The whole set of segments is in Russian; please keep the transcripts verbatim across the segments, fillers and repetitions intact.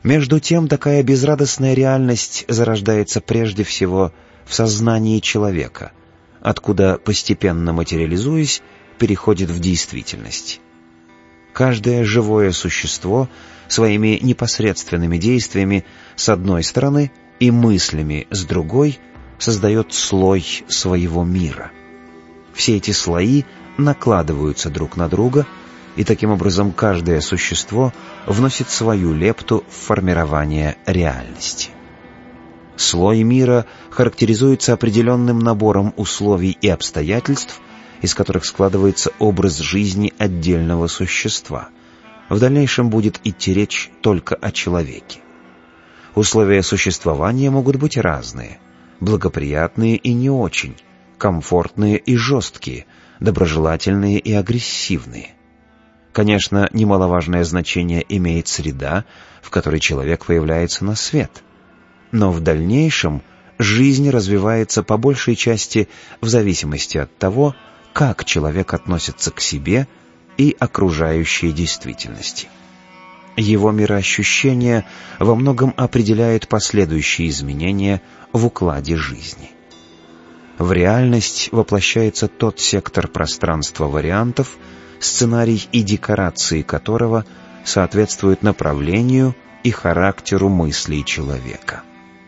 Между тем, такая безрадостная реальность зарождается прежде всего в сознании человека, откуда, постепенно материализуясь, переходит в действительность. Каждое живое существо своими непосредственными действиями с одной стороны и мыслями с другой создает слой своего мира. Все эти слои накладываются друг на друга, и таким образом каждое существо вносит свою лепту в формирование реальности. Слой мира характеризуется определенным набором условий и обстоятельств, из которых складывается образ жизни отдельного существа. В дальнейшем будет идти речь только о человеке. Условия существования могут быть разные: благоприятные и не очень, комфортные и жесткие, доброжелательные и агрессивные. Конечно, немаловажное значение имеет среда, в которой человек появляется на свет. Но в дальнейшем жизнь развивается по большей части в зависимости от того, как человек относится к себе и окружающей действительности. Его мироощущение во многом определяет последующие изменения в укладе жизни. В реальность воплощается тот сектор пространства вариантов, сценарий и декорации которого соответствуют направлению и характеру мыслей человека.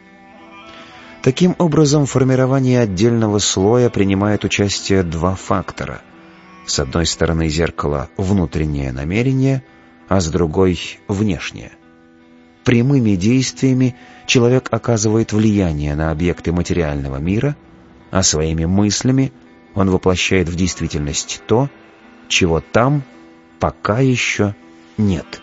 Таким образом, в формировании отдельного слоя принимает участие два фактора. С одной стороны, зеркало внутреннее намерение, а с другой — внешнее. Прямыми действиями человек оказывает влияние на объекты материального мира, а своими мыслями он воплощает в действительность то, чего там пока еще нет.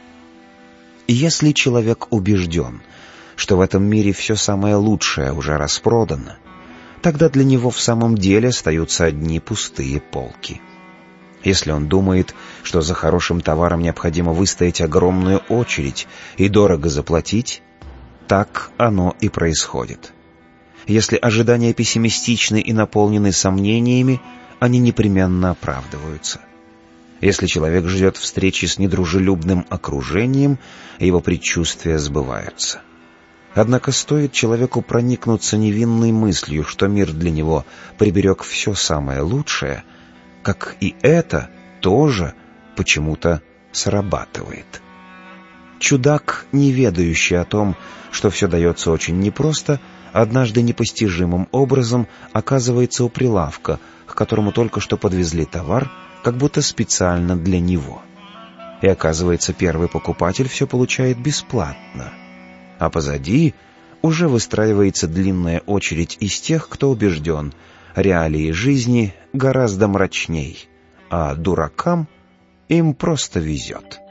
Если человек убежден, что в этом мире все самое лучшее уже распродано, тогда для него в самом деле остаются одни пустые полки. Если он думает, что за хорошим товаром необходимо выстоять огромную очередь и дорого заплатить, так оно и происходит. Если ожидания пессимистичны и наполнены сомнениями, они непременно оправдываются. Если человек ждет встречи с недружелюбным окружением, его предчувствия сбываются. Однако стоит человеку проникнуться невинной мыслью, что мир для него приберег все самое лучшее, как и это тоже почему-то срабатывает. Чудак, не ведающий о том, что все дается очень непросто, однажды непостижимым образом оказывается у прилавка, к которому только что подвезли товар, как будто специально для него. И оказывается, первый покупатель все получает бесплатно. А позади уже выстраивается длинная очередь из тех, кто убежден, реалии жизни гораздо мрачней, а дуракам им просто везет.